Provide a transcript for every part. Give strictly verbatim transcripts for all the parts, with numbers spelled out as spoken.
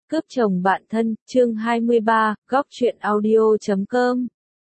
Cướp chồng bạn thân, chương hai mươi ba, góc truyện audio chấm com.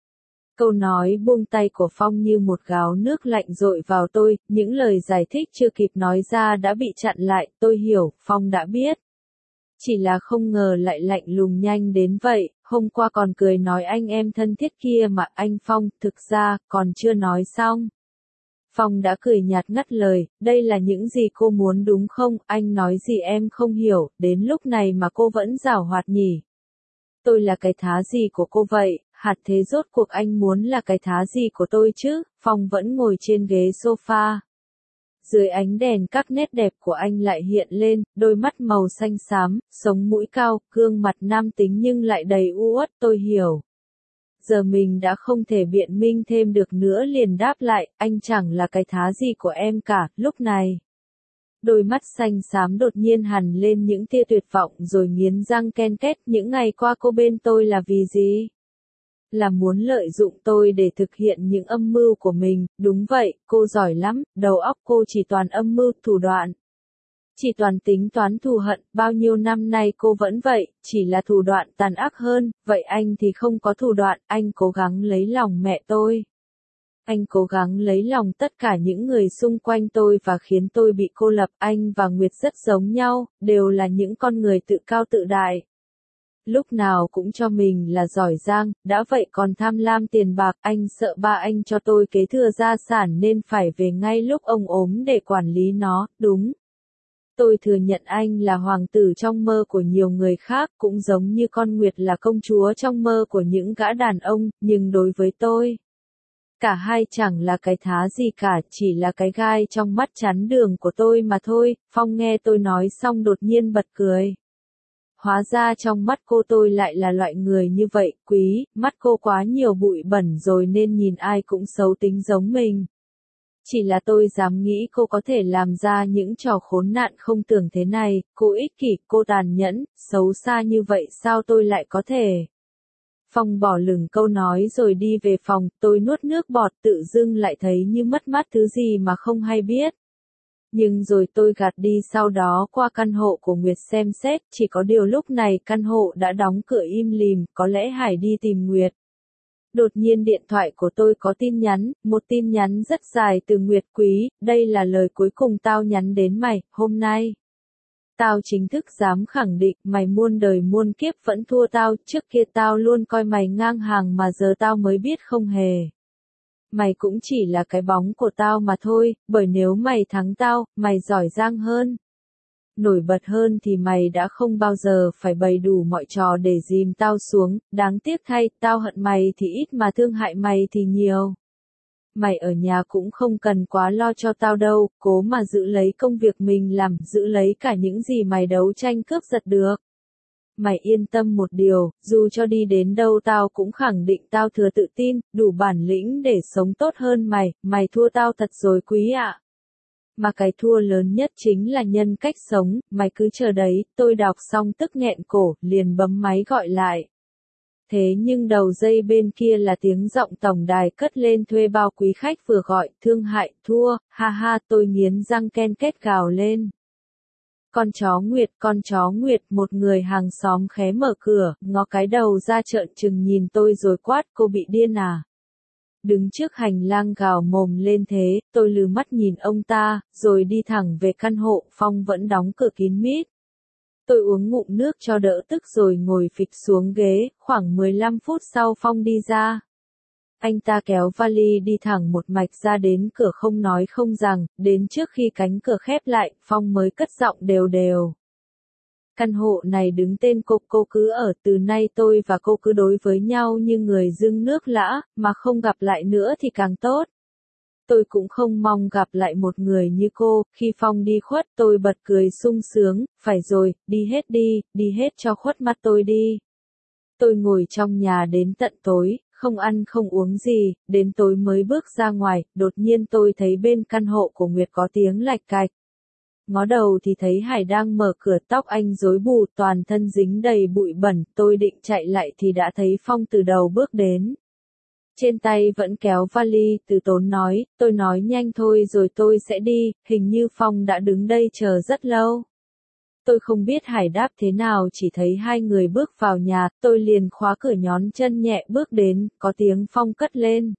Câu nói buông tay của Phong như một gáo nước lạnh dội vào tôi, những lời giải thích chưa kịp nói ra đã bị chặn lại, tôi hiểu, Phong đã biết. Chỉ là không ngờ lại lạnh lùng nhanh đến vậy, hôm qua còn cười nói anh em thân thiết kia mà anh Phong, thực ra, còn chưa nói xong. Phong đã cười nhạt ngắt lời, đây là những gì cô muốn đúng không, anh nói gì em không hiểu, đến lúc này mà cô vẫn giảo hoạt nhỉ. Tôi là cái thá gì của cô vậy, hạt thế rốt cuộc anh muốn là cái thá gì của tôi chứ, Phong vẫn ngồi trên ghế sofa. Dưới ánh đèn các nét đẹp của anh lại hiện lên, đôi mắt màu xanh xám, sống mũi cao, gương mặt nam tính nhưng lại đầy u uất, tôi hiểu. Giờ mình đã không thể biện minh thêm được nữa liền đáp lại, anh chẳng là cái thá gì của em cả, lúc này. Đôi mắt xanh xám đột nhiên hằn lên những tia tuyệt vọng rồi nghiến răng ken két, những ngày qua cô bên tôi là vì gì? Là muốn lợi dụng tôi để thực hiện những âm mưu của mình, đúng vậy, cô giỏi lắm, đầu óc cô chỉ toàn âm mưu, thủ đoạn. Chỉ toàn tính toán thù hận, bao nhiêu năm nay cô vẫn vậy, chỉ là thủ đoạn tàn ác hơn, vậy anh thì không có thủ đoạn, anh cố gắng lấy lòng mẹ tôi. Anh cố gắng lấy lòng tất cả những người xung quanh tôi và khiến tôi bị cô lập, anh và Nguyệt rất giống nhau, đều là những con người tự cao tự đại. Lúc nào cũng cho mình là giỏi giang, đã vậy còn tham lam tiền bạc, anh sợ ba anh cho tôi kế thừa gia sản nên phải về ngay lúc ông ốm để quản lý nó, đúng. Tôi thừa nhận anh là hoàng tử trong mơ của nhiều người khác, cũng giống như con Nguyệt là công chúa trong mơ của những gã đàn ông, nhưng đối với tôi, cả hai chẳng là cái thá gì cả, chỉ là cái gai trong mắt chắn đường của tôi mà thôi. Phong nghe tôi nói xong đột nhiên bật cười. Hóa ra trong mắt cô tôi lại là loại người như vậy, quý, mắt cô quá nhiều bụi bẩn rồi nên nhìn ai cũng xấu tính giống mình. Chỉ là tôi dám nghĩ cô có thể làm ra những trò khốn nạn không tưởng thế này, cô ích kỷ, cô tàn nhẫn, xấu xa như vậy sao tôi lại có thể. Phong bỏ lửng câu nói rồi đi về phòng, tôi nuốt nước bọt tự dưng lại thấy như mất mát thứ gì mà không hay biết. Nhưng rồi tôi gạt đi sau đó qua căn hộ của Nguyệt xem xét, chỉ có điều lúc này căn hộ đã đóng cửa im lìm, có lẽ Hải đi tìm Nguyệt. Đột nhiên điện thoại của tôi có tin nhắn, một tin nhắn rất dài từ Nguyệt quý, đây là lời cuối cùng tao nhắn đến mày, hôm nay. Tao chính thức dám khẳng định, mày muôn đời muôn kiếp vẫn thua tao, trước kia tao luôn coi mày ngang hàng mà giờ tao mới biết không hề. Mày cũng chỉ là cái bóng của tao mà thôi, bởi nếu mày thắng tao, mày giỏi giang hơn. Nổi bật hơn thì mày đã không bao giờ phải bày đủ mọi trò để dìm tao xuống, đáng tiếc thay, tao hận mày thì ít mà thương hại mày thì nhiều. Mày ở nhà cũng không cần quá lo cho tao đâu, cố mà giữ lấy công việc mình làm, giữ lấy cả những gì mày đấu tranh cướp giật được. Mày yên tâm một điều, dù cho đi đến đâu tao cũng khẳng định tao thừa tự tin, đủ bản lĩnh để sống tốt hơn mày, mày thua tao thật rồi quý ạ. Mà cái thua lớn nhất chính là nhân cách sống, mày cứ chờ đấy, tôi đọc xong tức nghẹn cổ, liền bấm máy gọi lại. Thế nhưng đầu dây bên kia là tiếng giọng tổng đài cất lên thuê bao quý khách vừa gọi, thương hại, thua, ha ha, tôi nghiến răng ken két gào lên. Con chó Nguyệt, con chó Nguyệt, một người hàng xóm khé mở cửa, ngó cái đầu ra trợn trừng nhìn tôi rồi quát, cô bị điên à? Đứng trước hành lang gào mồm lên thế, tôi lừ mắt nhìn ông ta, rồi đi thẳng về căn hộ, Phong vẫn đóng cửa kín mít. Tôi uống ngụm nước cho đỡ tức rồi ngồi phịch xuống ghế, khoảng mười lăm phút sau Phong đi ra. Anh ta kéo vali đi thẳng một mạch ra đến cửa không nói không rằng, đến trước khi cánh cửa khép lại, Phong mới cất giọng đều đều. Căn hộ này đứng tên cô, cô cứ ở, từ nay tôi và cô cứ đối với nhau như người dưng nước lã, mà không gặp lại nữa thì càng tốt. Tôi cũng không mong gặp lại một người như cô, khi Phong đi khuất tôi bật cười sung sướng, phải rồi, đi hết đi, đi hết cho khuất mắt tôi đi. Tôi ngồi trong nhà đến tận tối, không ăn không uống gì, đến tối mới bước ra ngoài, đột nhiên tôi thấy bên căn hộ của Nguyệt có tiếng lạch cạch. Ngó đầu thì thấy Hải đang mở cửa, tóc anh rối bù, toàn thân dính đầy bụi bẩn, tôi định chạy lại thì đã thấy Phong từ đầu bước đến. Trên tay vẫn kéo vali, từ tốn nói, tôi nói nhanh thôi rồi tôi sẽ đi, hình như Phong đã đứng đây chờ rất lâu. Tôi không biết Hải đáp thế nào, chỉ thấy hai người bước vào nhà, tôi liền khóa cửa nhón chân nhẹ bước đến, có tiếng Phong cất lên.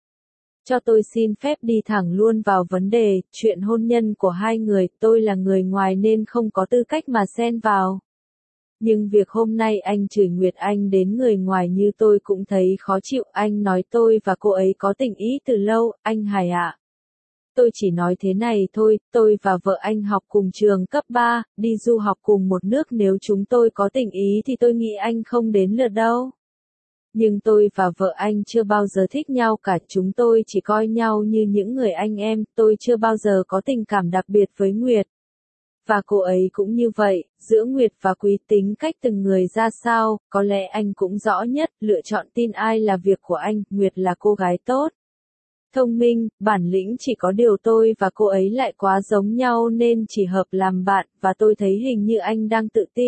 Cho tôi xin phép đi thẳng luôn vào vấn đề, chuyện hôn nhân của hai người, tôi là người ngoài nên không có tư cách mà xen vào. Nhưng việc hôm nay anh chửi Nguyệt Anh đến người ngoài như tôi cũng thấy khó chịu, anh nói tôi và cô ấy có tình ý từ lâu, anh Hải ạ. Tôi chỉ nói thế này thôi, tôi và vợ anh học cùng trường cấp ba, đi du học cùng một nước, nếu chúng tôi có tình ý thì tôi nghĩ anh không đến lượt đâu. Nhưng tôi và vợ anh chưa bao giờ thích nhau cả, chúng tôi chỉ coi nhau như những người anh em, tôi chưa bao giờ có tình cảm đặc biệt với Nguyệt. Và cô ấy cũng như vậy, giữa Nguyệt và Quý tính cách từng người ra sao, có lẽ anh cũng rõ nhất, lựa chọn tin ai là việc của anh, Nguyệt là cô gái tốt. Thông minh, bản lĩnh, chỉ có điều tôi và cô ấy lại quá giống nhau nên chỉ hợp làm bạn, và tôi thấy hình như anh đang tự ti.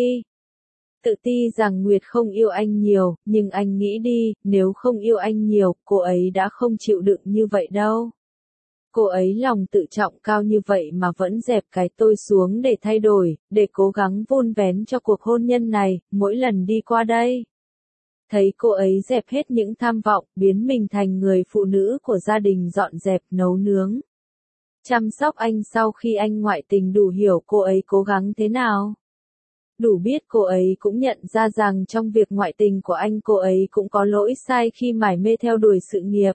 Tự ti rằng Nguyệt không yêu anh nhiều, nhưng anh nghĩ đi, nếu không yêu anh nhiều, cô ấy đã không chịu đựng như vậy đâu. Cô ấy lòng tự trọng cao như vậy mà vẫn dẹp cái tôi xuống để thay đổi, để cố gắng vun vén cho cuộc hôn nhân này, mỗi lần đi qua đây. Thấy cô ấy dẹp hết những tham vọng, biến mình thành người phụ nữ của gia đình, dọn dẹp, nấu nướng, chăm sóc anh sau khi anh ngoại tình, đủ hiểu cô ấy cố gắng thế nào. Đủ biết cô ấy cũng nhận ra rằng trong việc ngoại tình của anh cô ấy cũng có lỗi sai khi mải mê theo đuổi sự nghiệp.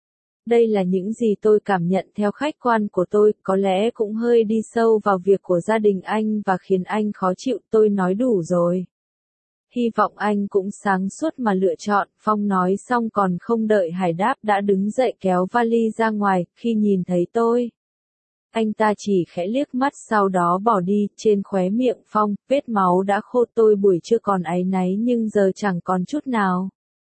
Đây là những gì tôi cảm nhận theo khách quan của tôi, có lẽ cũng hơi đi sâu vào việc của gia đình anh và khiến anh khó chịu, tôi nói đủ rồi. Hy vọng anh cũng sáng suốt mà lựa chọn, Phong nói xong còn không đợi Hải đáp đã đứng dậy kéo vali ra ngoài, khi nhìn thấy tôi. Anh ta chỉ khẽ liếc mắt sau đó bỏ đi, trên khóe miệng Phong, vết máu đã khô, tôi buổi trưa còn áy náy nhưng giờ chẳng còn chút nào.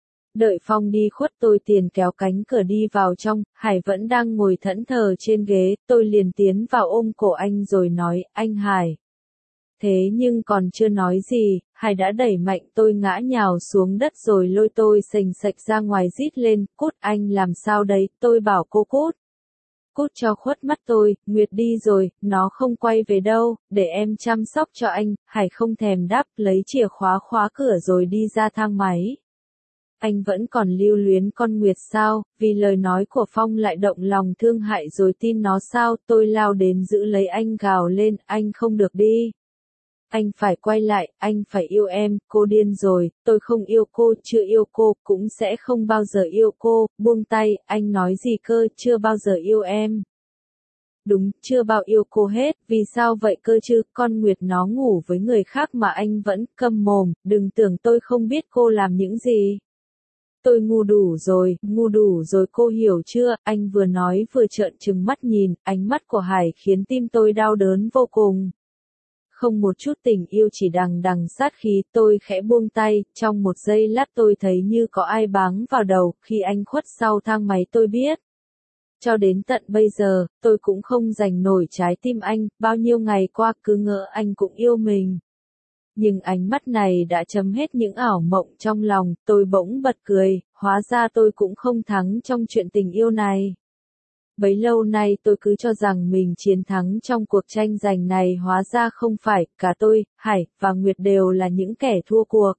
Đợi Phong đi khuất tôi tiền kéo cánh cửa đi vào trong, Hải vẫn đang ngồi thẫn thờ trên ghế, tôi liền tiến vào ôm cổ anh rồi nói, anh Hải. Thế nhưng còn chưa nói gì, Hải đã đẩy mạnh tôi ngã nhào xuống đất rồi lôi tôi sềnh sạch ra ngoài rít lên, cút, anh làm sao đấy, tôi bảo cô cút. Cút cho khuất mắt tôi, Nguyệt đi rồi, nó không quay về đâu, để em chăm sóc cho anh, Hải không thèm đáp, lấy chìa khóa khóa cửa rồi đi ra thang máy. Anh vẫn còn lưu luyến con Nguyệt sao, vì lời nói của Phong lại động lòng thương hại rồi tin nó sao, tôi lao đến giữ lấy anh gào lên, anh không được đi. Anh phải quay lại, anh phải yêu em, cô điên rồi, tôi không yêu cô, chưa yêu cô, cũng sẽ không bao giờ yêu cô, buông tay, anh nói gì cơ, chưa bao giờ yêu em. Đúng, chưa bao yêu cô hết, vì sao vậy cơ chứ, con Nguyệt nó ngủ với người khác mà anh vẫn câm mồm, đừng tưởng tôi không biết cô làm những gì. Tôi ngu đủ rồi, ngu đủ rồi, cô hiểu chưa, anh vừa nói vừa trợn trừng mắt nhìn, ánh mắt của Hải khiến tim tôi đau đớn vô cùng. Không một chút tình yêu, chỉ đằng đằng sát khí, tôi khẽ buông tay, trong một giây lát tôi thấy như có ai báng vào đầu, khi anh khuất sau thang máy tôi biết. Cho đến tận bây giờ, tôi cũng không giành nổi trái tim anh, bao nhiêu ngày qua cứ ngỡ anh cũng yêu mình. Nhưng ánh mắt này đã chấm hết những ảo mộng trong lòng, tôi bỗng bật cười, hóa ra tôi cũng không thắng trong chuyện tình yêu này. Bấy lâu nay tôi cứ cho rằng mình chiến thắng trong cuộc tranh giành này, hóa ra không phải, cả tôi, Hải, và Nguyệt đều là những kẻ thua cuộc.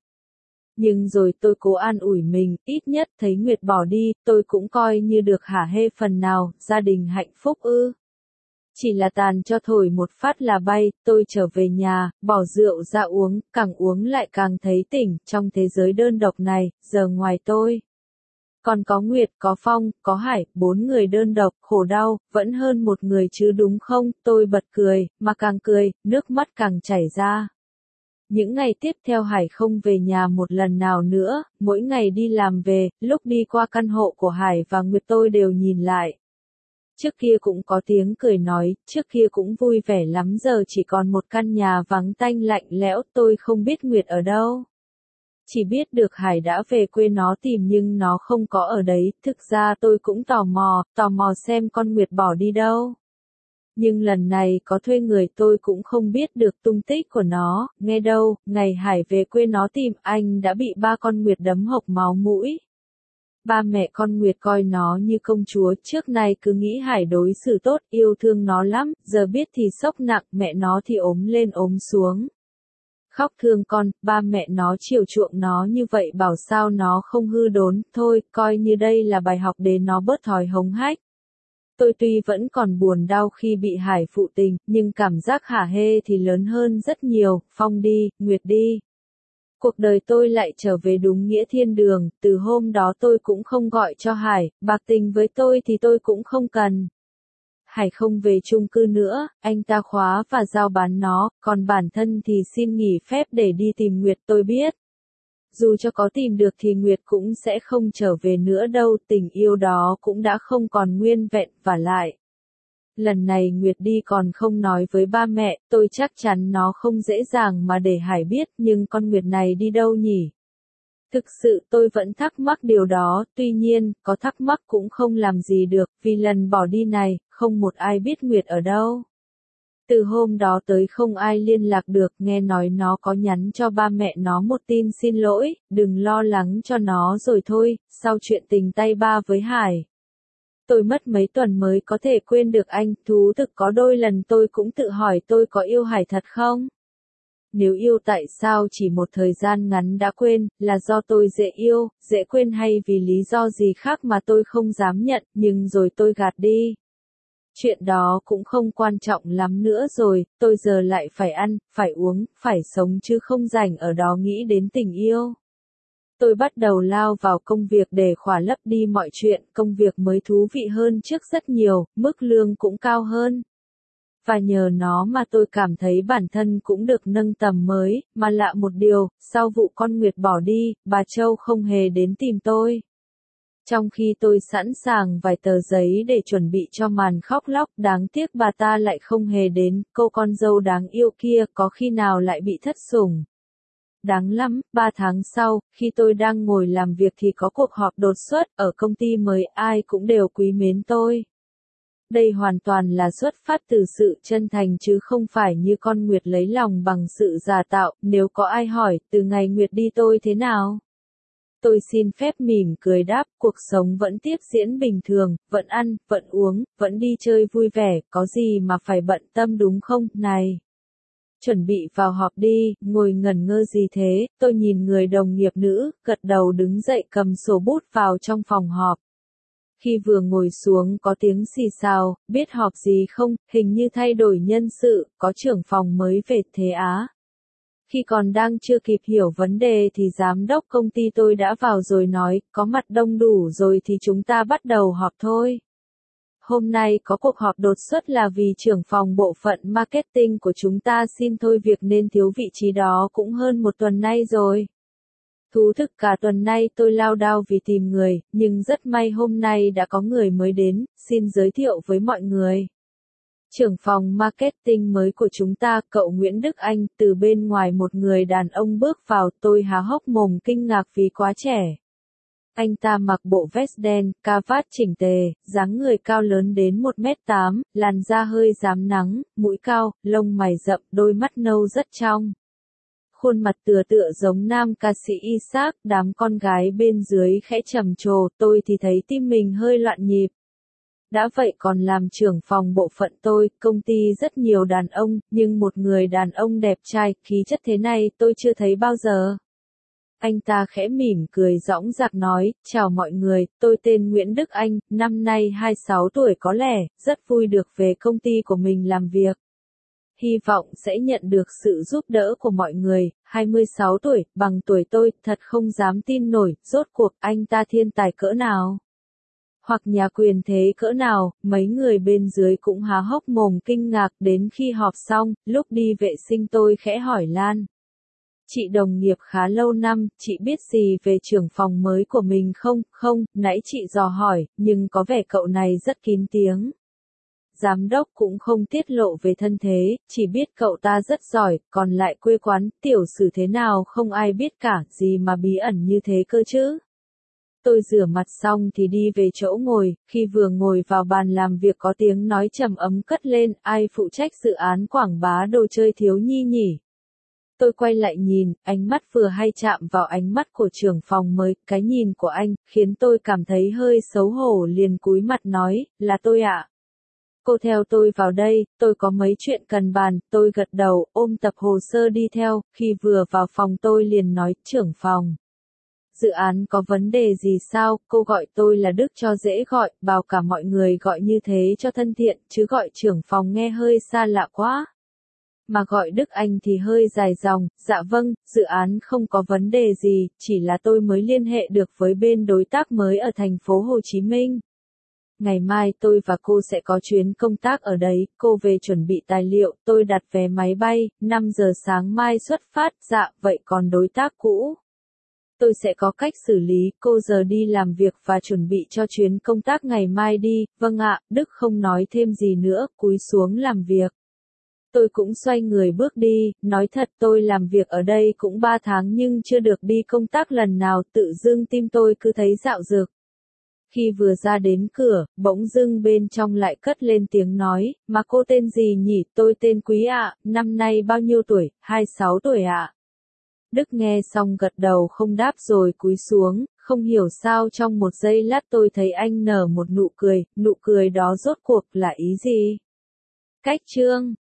Nhưng rồi tôi cố an ủi mình, ít nhất thấy Nguyệt bỏ đi, tôi cũng coi như được hả hê phần nào, gia đình hạnh phúc ư. Chỉ là tàn cho thổi một phát là bay, tôi trở về nhà, bỏ rượu ra uống, càng uống lại càng thấy tỉnh, trong thế giới đơn độc này, giờ ngoài tôi. Còn có Nguyệt, có Phong, có Hải, bốn người đơn độc, khổ đau, vẫn hơn một người chứ đúng không, tôi bật cười, mà càng cười, nước mắt càng chảy ra. Những ngày tiếp theo Hải không về nhà một lần nào nữa, mỗi ngày đi làm về, lúc đi qua căn hộ của Hải và Nguyệt tôi đều nhìn lại. Trước kia cũng có tiếng cười nói, trước kia cũng vui vẻ lắm, giờ chỉ còn một căn nhà vắng tanh lạnh lẽo, tôi không biết Nguyệt ở đâu. Chỉ biết được Hải đã về quê nó tìm nhưng nó không có ở đấy, thực ra tôi cũng tò mò, tò mò xem con Nguyệt bỏ đi đâu. Nhưng lần này có thuê người tôi cũng không biết được tung tích của nó, nghe đâu, ngày Hải về quê nó tìm anh đã bị ba con Nguyệt đấm hộc máu mũi. Ba mẹ con Nguyệt coi nó như công chúa, trước nay cứ nghĩ Hải đối xử tốt, yêu thương nó lắm, giờ biết thì sốc nặng, mẹ nó thì ốm lên ốm xuống. khóc thương con, ba mẹ nó chiều chuộng nó như vậy bảo sao nó không hư đốn, thôi, coi như đây là bài học để nó bớt thói hống hách. Tôi tuy vẫn còn buồn đau khi bị Hải phụ tình, nhưng cảm giác hả hê thì lớn hơn rất nhiều, Phong đi, Nguyệt đi. Cuộc đời tôi lại trở về đúng nghĩa thiên đường, từ hôm đó tôi cũng không gọi cho Hải, bạc tình với tôi thì tôi cũng không cần. Hải không về chung cư nữa, anh ta khóa và giao bán nó, còn bản thân thì xin nghỉ phép để đi tìm Nguyệt. Tôi biết. Dù cho có tìm được thì Nguyệt cũng sẽ không trở về nữa đâu, tình yêu đó cũng đã không còn nguyên vẹn, và lại. Lần này Nguyệt đi còn không nói với ba mẹ, tôi chắc chắn nó không dễ dàng mà để Hải biết, nhưng con Nguyệt này đi đâu nhỉ? Thực sự tôi vẫn thắc mắc điều đó, tuy nhiên, có thắc mắc cũng không làm gì được, vì lần bỏ đi này, không một ai biết Nguyệt ở đâu. Từ hôm đó tới không ai liên lạc được, nghe nói nó có nhắn cho ba mẹ nó một tin xin lỗi, đừng lo lắng cho nó rồi thôi, sau chuyện tình tay ba với Hải. Tôi mất mấy tuần mới có thể quên được anh, thú thực có đôi lần tôi cũng tự hỏi tôi có yêu Hải thật không? Nếu yêu tại sao chỉ một thời gian ngắn đã quên, là do tôi dễ yêu, dễ quên hay vì lý do gì khác mà tôi không dám nhận, nhưng rồi tôi gạt đi. Chuyện đó cũng không quan trọng lắm nữa rồi, tôi giờ lại phải ăn, phải uống, phải sống chứ không rảnh ở đó nghĩ đến tình yêu. Tôi bắt đầu lao vào công việc để khỏa lấp đi mọi chuyện, công việc mới thú vị hơn trước rất nhiều, mức lương cũng cao hơn. Và nhờ nó mà tôi cảm thấy bản thân cũng được nâng tầm mới, mà lạ một điều, sau vụ con Nguyệt bỏ đi, bà Châu không hề đến tìm tôi. Trong khi tôi sẵn sàng vài tờ giấy để chuẩn bị cho màn khóc lóc, đáng tiếc bà ta lại không hề đến, cô con dâu đáng yêu kia có khi nào lại bị thất sủng. Đáng lắm, ba tháng sau, khi tôi đang ngồi làm việc thì có cuộc họp đột xuất, ở công ty mới ai cũng đều quý mến tôi. Đây hoàn toàn là xuất phát từ sự chân thành chứ không phải như con Nguyệt lấy lòng bằng sự giả tạo, nếu có ai hỏi, từ ngày Nguyệt đi tôi thế nào? Tôi xin phép mỉm cười đáp, cuộc sống vẫn tiếp diễn bình thường, vẫn ăn, vẫn uống, vẫn đi chơi vui vẻ, có gì mà phải bận tâm đúng không, này? Chuẩn bị vào họp đi, ngồi ngẩn ngơ gì thế, tôi nhìn người đồng nghiệp nữ, gật đầu đứng dậy cầm sổ bút vào trong phòng họp. Khi vừa ngồi xuống có tiếng xì xào, biết họp gì không, hình như thay đổi nhân sự, có trưởng phòng mới về Thế Á. Khi còn đang chưa kịp hiểu vấn đề thì giám đốc công ty tôi đã vào rồi nói, có mặt đông đủ rồi thì chúng ta bắt đầu họp thôi. Hôm nay có cuộc họp đột xuất là vì trưởng phòng bộ phận marketing của chúng ta xin thôi việc nên thiếu vị trí đó cũng hơn một tuần nay rồi. Thú thực cả tuần nay tôi lao đao vì tìm người, nhưng rất may hôm nay đã có người mới đến, xin giới thiệu với mọi người. Trưởng phòng marketing mới của chúng ta, cậu Nguyễn Đức Anh, từ bên ngoài một người đàn ông bước vào, tôi há hốc mồm kinh ngạc vì quá trẻ. Anh ta mặc bộ vest đen, cà vạt chỉnh tề, dáng người cao lớn đến một mét tám, làn da hơi rám nắng, mũi cao, lông mày rậm, đôi mắt nâu rất trong. Khuôn mặt tựa tựa giống nam ca sĩ Isaac, đám con gái bên dưới khẽ trầm trồ, tôi thì thấy tim mình hơi loạn nhịp. Đã vậy còn làm trưởng phòng bộ phận tôi, công ty rất nhiều đàn ông, nhưng một người đàn ông đẹp trai, khí chất thế này tôi chưa thấy bao giờ. Anh ta khẽ mỉm cười dõng dạc nói, chào mọi người, tôi tên Nguyễn Đức Anh, năm nay hai mươi sáu tuổi có lẽ, rất vui được về công ty của mình làm việc. Hy vọng sẽ nhận được sự giúp đỡ của mọi người, hai mươi sáu tuổi, bằng tuổi tôi, thật không dám tin nổi, rốt cuộc anh ta thiên tài cỡ nào. Hoặc nhà quyền thế cỡ nào, mấy người bên dưới cũng há hốc mồm kinh ngạc đến khi họp xong, lúc đi vệ sinh tôi khẽ hỏi Lan. Chị đồng nghiệp khá lâu năm, chị biết gì về trưởng phòng mới của mình không? Không, nãy chị dò hỏi, nhưng có vẻ cậu này rất kín tiếng. Giám đốc cũng không tiết lộ về thân thế, chỉ biết cậu ta rất giỏi, còn lại quê quán, tiểu sử thế nào không ai biết cả, gì mà bí ẩn như thế cơ chứ. Tôi rửa mặt xong thì đi về chỗ ngồi, khi vừa ngồi vào bàn làm việc có tiếng nói trầm ấm cất lên, ai phụ trách dự án quảng bá đồ chơi thiếu nhi nhỉ? Tôi quay lại nhìn, ánh mắt vừa hay chạm vào ánh mắt của trưởng phòng mới, cái nhìn của anh, khiến tôi cảm thấy hơi xấu hổ liền cúi mặt nói, là tôi ạ. cô theo tôi vào đây, tôi có mấy chuyện cần bàn, tôi gật đầu, ôm tập hồ sơ đi theo, khi vừa vào phòng tôi liền nói, trưởng phòng. Dự án có vấn đề gì sao, cô gọi tôi là Đức cho dễ gọi, bảo cả mọi người gọi như thế cho thân thiện, chứ gọi trưởng phòng nghe hơi xa lạ quá. Mà gọi Đức Anh thì hơi dài dòng, dạ vâng, dự án không có vấn đề gì, chỉ là tôi mới liên hệ được với bên đối tác mới ở thành phố Hồ Chí Minh. Ngày mai tôi và cô sẽ có chuyến công tác ở đấy, cô về chuẩn bị tài liệu, tôi đặt vé máy bay, năm giờ sáng mai xuất phát, dạ, vậy còn đối tác cũ? Tôi sẽ có cách xử lý, cô giờ đi làm việc và chuẩn bị cho chuyến công tác ngày mai đi, vâng ạ, Đức không nói thêm gì nữa, cúi xuống làm việc. Tôi cũng xoay người bước đi, nói thật tôi làm việc ở đây cũng ba tháng nhưng chưa được đi công tác lần nào, tự dưng tim tôi cứ thấy dạo dực. Khi vừa ra đến cửa, bỗng dưng bên trong lại cất lên tiếng nói, mà cô tên gì nhỉ, tôi tên Quý ạ, năm nay bao nhiêu tuổi, hai mươi sáu tuổi ạ. Đức nghe xong gật đầu không đáp rồi cúi xuống, không hiểu sao trong một giây lát tôi thấy anh nở một nụ cười, nụ cười đó rốt cuộc là ý gì? Cách chương